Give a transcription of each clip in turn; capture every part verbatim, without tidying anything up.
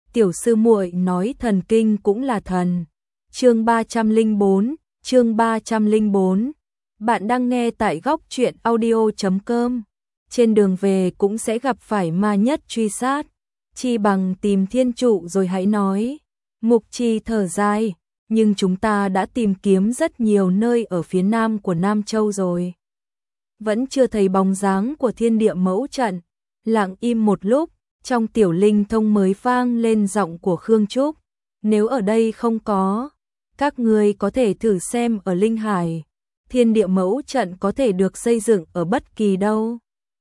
tiểu sư muội nói thần kinh cũng là thần. Chương ba trăm lẻ bốn, chương ba trăm lẻ bốn. Bạn đang nghe tại góc truyện audio chấm com. Trên đường về cũng sẽ gặp phải ma nhất truy sát, chi bằng tìm thiên trụ rồi hãy nói. Mục Trì thở dài, nhưng chúng ta đã tìm kiếm rất nhiều nơi ở phía nam của Nam Châu rồi. Vẫn chưa thấy bóng dáng của thiên địa mẫu trận. Lặng im một lúc, trong tiểu linh thông mới vang lên giọng của Khương Trúc. Nếu ở đây không có, các người có thể thử xem ở Linh Hải. Thiên địa mẫu trận có thể được xây dựng ở bất kỳ đâu.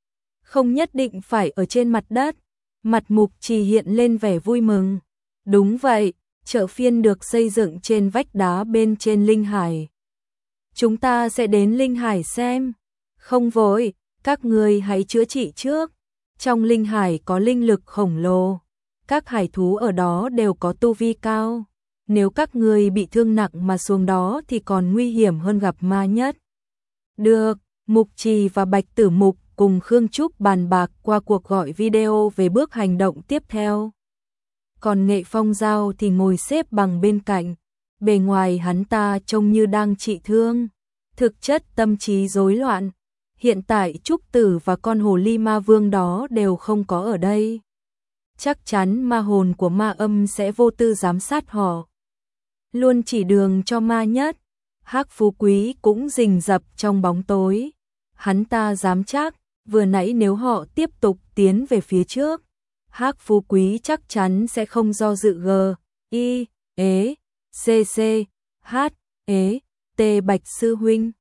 Không nhất định phải ở trên mặt đất. Mặt Mục Trì hiện lên vẻ vui mừng. Đúng vậy, chợ phiên được xây dựng trên vách đá bên trên Linh Hải. Chúng ta sẽ đến Linh Hải xem. Không vội, các người hãy chữa trị trước. Trong Linh Hải có linh lực khổng lồ. Các hải thú ở đó đều có tu vi cao. Nếu các người bị thương nặng mà xuống đó thì còn nguy hiểm hơn gặp ma nhất. Được, Mục Trì và Bạch Tử Mục cùng Khương Trúc bàn bạc qua cuộc gọi video về bước hành động tiếp theo. Còn Nghệ Phong Giao thì ngồi xếp bằng bên cạnh. Bề ngoài hắn ta trông như đang trị thương. Thực chất tâm trí rối loạn. Hiện tại Trúc Tử và con hồ ly ma vương đó đều không có ở đây. Chắc chắn ma hồn của ma âm sẽ vô tư giám sát họ. Luôn chỉ đường cho ma nhất. Hắc Phú Quý cũng rình rập trong bóng tối. Hắn ta dám chắc, vừa nãy nếu họ tiếp tục tiến về phía trước, Hắc Phú Quý chắc chắn sẽ không do dự g, i, ế, cc, h, ế, t Bạch sư huynh.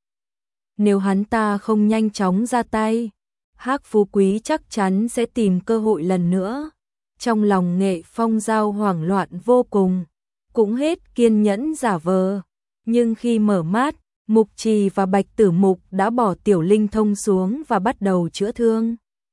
Nếu hắn ta không nhanh chóng ra tay, Hắc Phú Quý chắc chắn sẽ tìm cơ hội lần nữa. Trong lòng Nghệ Phong Giao hoảng loạn vô cùng, cũng hết kiên nhẫn giả vờ. Nhưng khi mở mắt, Mục Trì và Bạch Tử Mục đã bỏ tiểu linh thông xuống và bắt đầu chữa thương.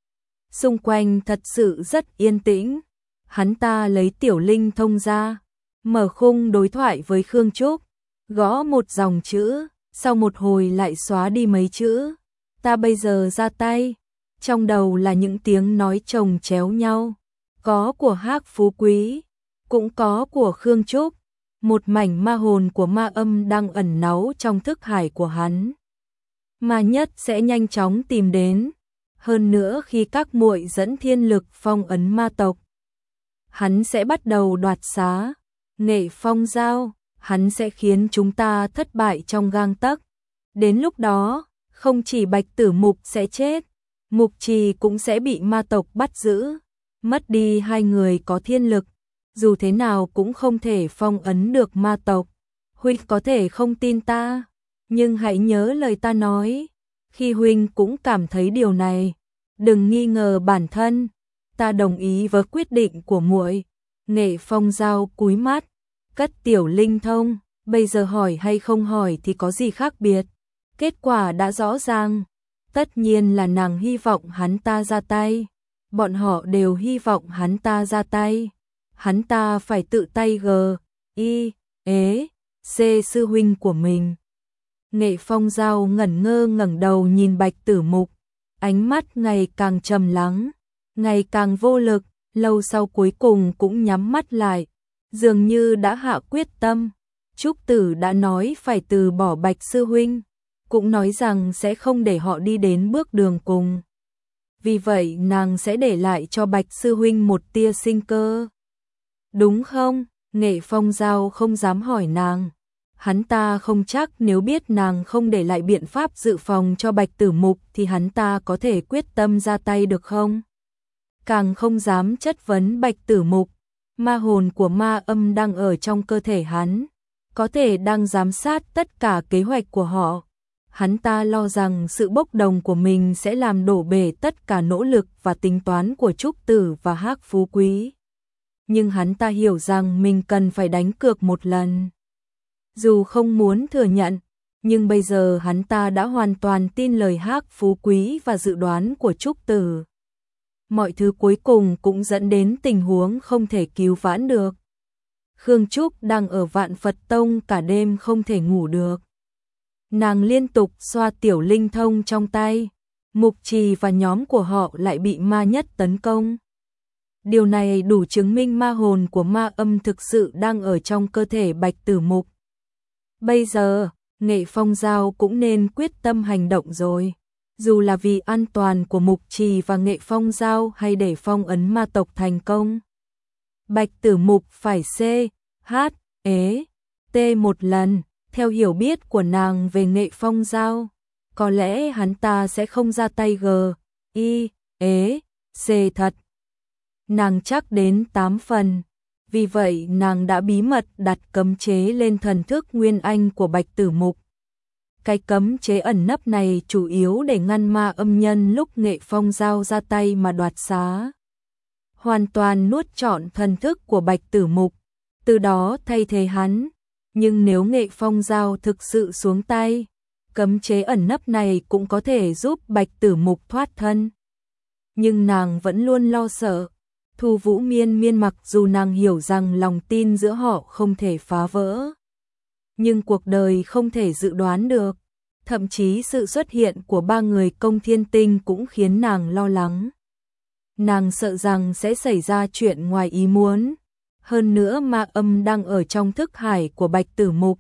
Xung quanh thật sự rất yên tĩnh. Hắn ta lấy tiểu linh thông ra, mở khung đối thoại với Khương Trúc, gõ một dòng chữ, sau một hồi lại xóa đi mấy chữ. Ta bây giờ ra tay. Trong đầu là những tiếng nói chồng chéo nhau. Có của Hắc Phú Quý, cũng có của Khương Trúc. Một mảnh ma hồn của ma âm đang ẩn náu trong thức hải của hắn. Ma nhất sẽ nhanh chóng tìm đến. Hơn nữa khi các muội dẫn thiên lực phong ấn ma tộc, hắn sẽ bắt đầu đoạt xá. Nghệ Phong Giao, hắn sẽ khiến chúng ta thất bại trong gang tấc. Đến lúc đó, không chỉ Bạch Tử Mục sẽ chết, Mục Trì cũng sẽ bị ma tộc bắt giữ. Mất đi hai người có thiên lực, dù thế nào cũng không thể phong ấn được ma tộc. Huynh có thể không tin ta, nhưng hãy nhớ lời ta nói. Khi huynh cũng cảm thấy điều này, đừng nghi ngờ bản thân. Ta đồng ý với quyết định của muội. Nghệ Phong Giao cúi mắt, cất tiểu linh thông. Bây giờ hỏi hay không hỏi thì có gì khác biệt. Kết quả đã rõ ràng. Tất nhiên là nàng hy vọng hắn ta ra tay. Bọn họ đều hy vọng hắn ta ra tay. Hắn ta phải tự tay g, i, ế, c sư huynh của mình. Nghệ Phong Giao ngẩn ngơ ngẩng đầu nhìn Bạch Tử Mục. Ánh mắt ngày càng trầm lắng, ngày càng vô lực. Lâu sau cuối cùng cũng nhắm mắt lại, dường như đã hạ quyết tâm. Trúc Tử đã nói phải từ bỏ Bạch sư huynh, cũng nói rằng sẽ không để họ đi đến bước đường cùng. Vì vậy nàng sẽ để lại cho Bạch sư huynh một tia sinh cơ. Đúng không? Nghệ Phong Giao không dám hỏi nàng. Hắn ta không chắc nếu biết nàng không để lại biện pháp dự phòng cho Bạch Tử Mục thì hắn ta có thể quyết tâm ra tay được không? Càng không dám chất vấn Bạch Tử Mục. Ma hồn của ma âm đang ở trong cơ thể hắn, có thể đang giám sát tất cả kế hoạch của họ. Hắn ta lo rằng sự bốc đồng của mình sẽ làm đổ bể tất cả nỗ lực và tính toán của Trúc Tử và Hắc Phú Quý. Nhưng hắn ta hiểu rằng mình cần phải đánh cược một lần. Dù không muốn thừa nhận, nhưng bây giờ hắn ta đã hoàn toàn tin lời Hắc Phú Quý và dự đoán của Trúc Tử. Mọi thứ cuối cùng cũng dẫn đến tình huống không thể cứu vãn được. Khương Trúc đang ở Vạn Phật Tông cả đêm không thể ngủ được. Nàng liên tục xoa tiểu linh thông trong tay. Mục Trì và nhóm của họ lại bị ma nhất tấn công. Điều này đủ chứng minh ma hồn của ma âm thực sự đang ở trong cơ thể Bạch Tử Mục. Bây giờ, Nghệ Phong Giao cũng nên quyết tâm hành động rồi. Dù là vì an toàn của Mục Trì và Nghệ Phong Giao hay để phong ấn ma tộc thành công. Bạch Tử Mục phải C, H, ế, T một lần, theo hiểu biết của nàng về Nghệ Phong Giao. Có lẽ hắn ta sẽ không ra tay G, I, ế, C thật. Nàng chắc đến tám phần. Vì vậy nàng đã bí mật đặt cấm chế lên thần thức Nguyên Anh của Bạch Tử Mục. Cái cấm chế ẩn nấp này chủ yếu để ngăn ma âm nhân lúc Nghệ Phong Giao ra tay mà đoạt xá. Hoàn toàn nuốt trọn thần thức của Bạch Tử Mục, từ đó thay thế hắn. Nhưng nếu Nghệ Phong Giao thực sự xuống tay, cấm chế ẩn nấp này cũng có thể giúp Bạch Tử Mục thoát thân. Nhưng nàng vẫn luôn lo sợ. Thu Vũ Miên Miên mặc dù nàng hiểu rằng lòng tin giữa họ không thể phá vỡ, nhưng cuộc đời không thể dự đoán được. Thậm chí sự xuất hiện của ba người Công Thiên Tinh cũng khiến nàng lo lắng. Nàng sợ rằng sẽ xảy ra chuyện ngoài ý muốn. Hơn nữa ma âm đang ở trong thức hải của Bạch Tử Mục,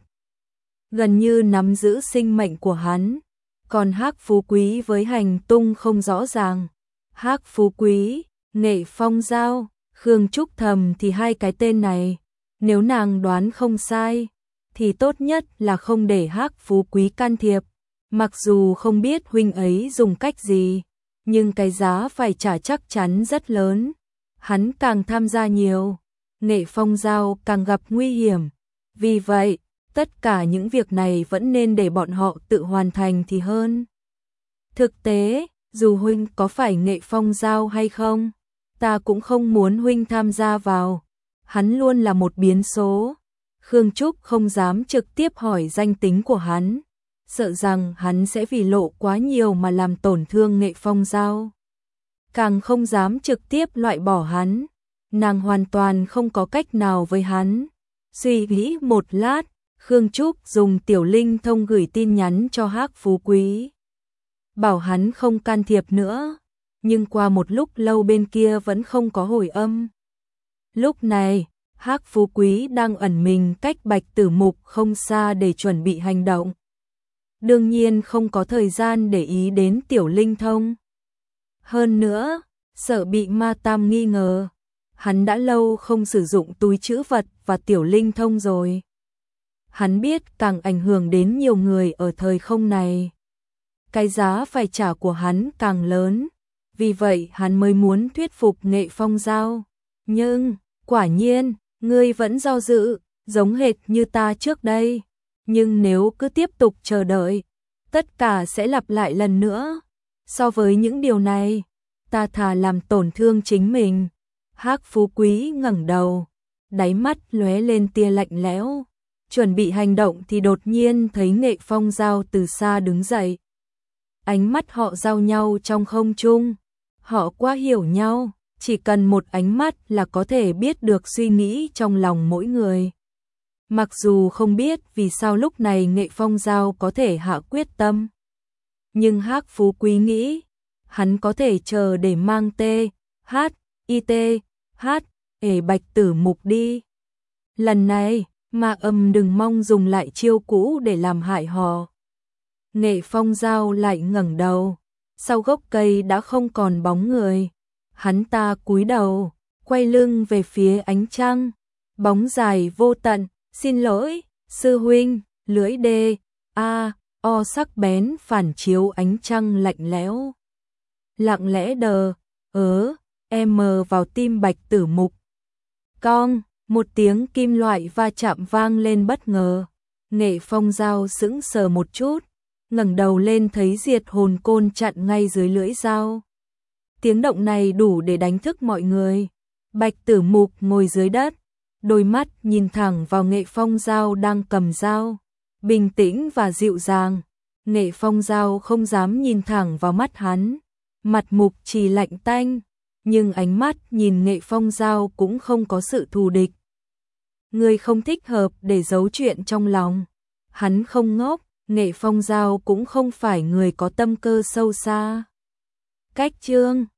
gần như nắm giữ sinh mệnh của hắn. Còn Hắc Phú Quý với hành tung không rõ ràng. Hắc Phú Quý, Nghệ Phong Giao, Khương Trúc Thầm thì hai cái tên này, nếu nàng đoán không sai, thì tốt nhất là không để Hắc Phú Quý can thiệp. Mặc dù không biết huynh ấy dùng cách gì, nhưng cái giá phải trả chắc chắn rất lớn. Hắn càng tham gia nhiều, Nghệ Phong Giao càng gặp nguy hiểm. Vì vậy, tất cả những việc này vẫn nên để bọn họ tự hoàn thành thì hơn. Thực tế, dù huynh có phải Nghệ Phong Giao hay không, ta cũng không muốn huynh tham gia vào. Hắn luôn là một biến số. Khương Trúc không dám trực tiếp hỏi danh tính của hắn, sợ rằng hắn sẽ vì lộ quá nhiều mà làm tổn thương Nghệ Phong Giao. Càng không dám trực tiếp loại bỏ hắn, nàng hoàn toàn không có cách nào với hắn. Suy nghĩ một lát, Khương Trúc dùng tiểu linh thông gửi tin nhắn cho Hắc Phú Quý, bảo hắn không can thiệp nữa. Nhưng qua một lúc lâu bên kia vẫn không có hồi âm. Lúc này, Hắc Phú Quý đang ẩn mình cách Bạch Tử Mục không xa để chuẩn bị hành động. Đương nhiên không có thời gian để ý đến tiểu linh thông. Hơn nữa, sợ bị ma tam nghi ngờ, hắn đã lâu không sử dụng túi trữ vật và tiểu linh thông rồi. Hắn biết càng ảnh hưởng đến nhiều người ở thời không này, cái giá phải trả của hắn càng lớn. Vì vậy hắn mới muốn thuyết phục Nghệ Phong Giao. Nhưng, quả nhiên, ngươi vẫn do dự, giống hệt như ta trước đây. Nhưng nếu cứ tiếp tục chờ đợi, tất cả sẽ lặp lại lần nữa. So với những điều này, ta thà làm tổn thương chính mình. Hắc Phú Quý ngẩng đầu, đáy mắt lóe lên tia lạnh lẽo. Chuẩn bị hành động thì đột nhiên thấy Nghệ Phong Giao từ xa đứng dậy. Ánh mắt họ giao nhau trong không trung. Họ quá hiểu nhau, chỉ cần một ánh mắt là có thể biết được suy nghĩ trong lòng mỗi người. Mặc dù không biết vì sao lúc này Nghệ Phong Giao có thể hạ quyết tâm, nhưng Hắc Phú Quý nghĩ, hắn có thể chờ để mang T, H, I T, H, ể Bạch Tử Mục đi. Lần này, ma âm đừng mong dùng lại chiêu cũ để làm hại họ. Nghệ Phong Giao lại ngẩng đầu. Sau gốc cây đã không còn bóng người. Hắn ta cúi đầu, quay lưng về phía ánh trăng. Bóng dài vô tận, xin lỗi, sư huynh, lưỡi đê, a, o sắc bén phản chiếu ánh trăng lạnh lẽo. Lặng lẽ đờ, ớ, em mờ vào tim Bạch Tử Mục. Cong, một tiếng kim loại va chạm vang lên bất ngờ. Nghệ Phong Giao sững sờ một chút, ngẩng đầu lên thấy diệt hồn côn chặn ngay dưới lưỡi dao. Tiếng động này đủ để đánh thức mọi người. Bạch Tử Mục ngồi dưới đất, đôi mắt nhìn thẳng vào Nghệ Phong Giao đang cầm dao, bình tĩnh và dịu dàng. Nghệ Phong Giao không dám nhìn thẳng vào mắt hắn, mặt Mục Trì lạnh tanh, nhưng ánh mắt nhìn Nghệ Phong Giao cũng không có sự thù địch. Người không thích hợp để giấu chuyện trong lòng. Hắn không ngốc, Nghệ Phong Giao cũng không phải người có tâm cơ sâu xa. Cách chương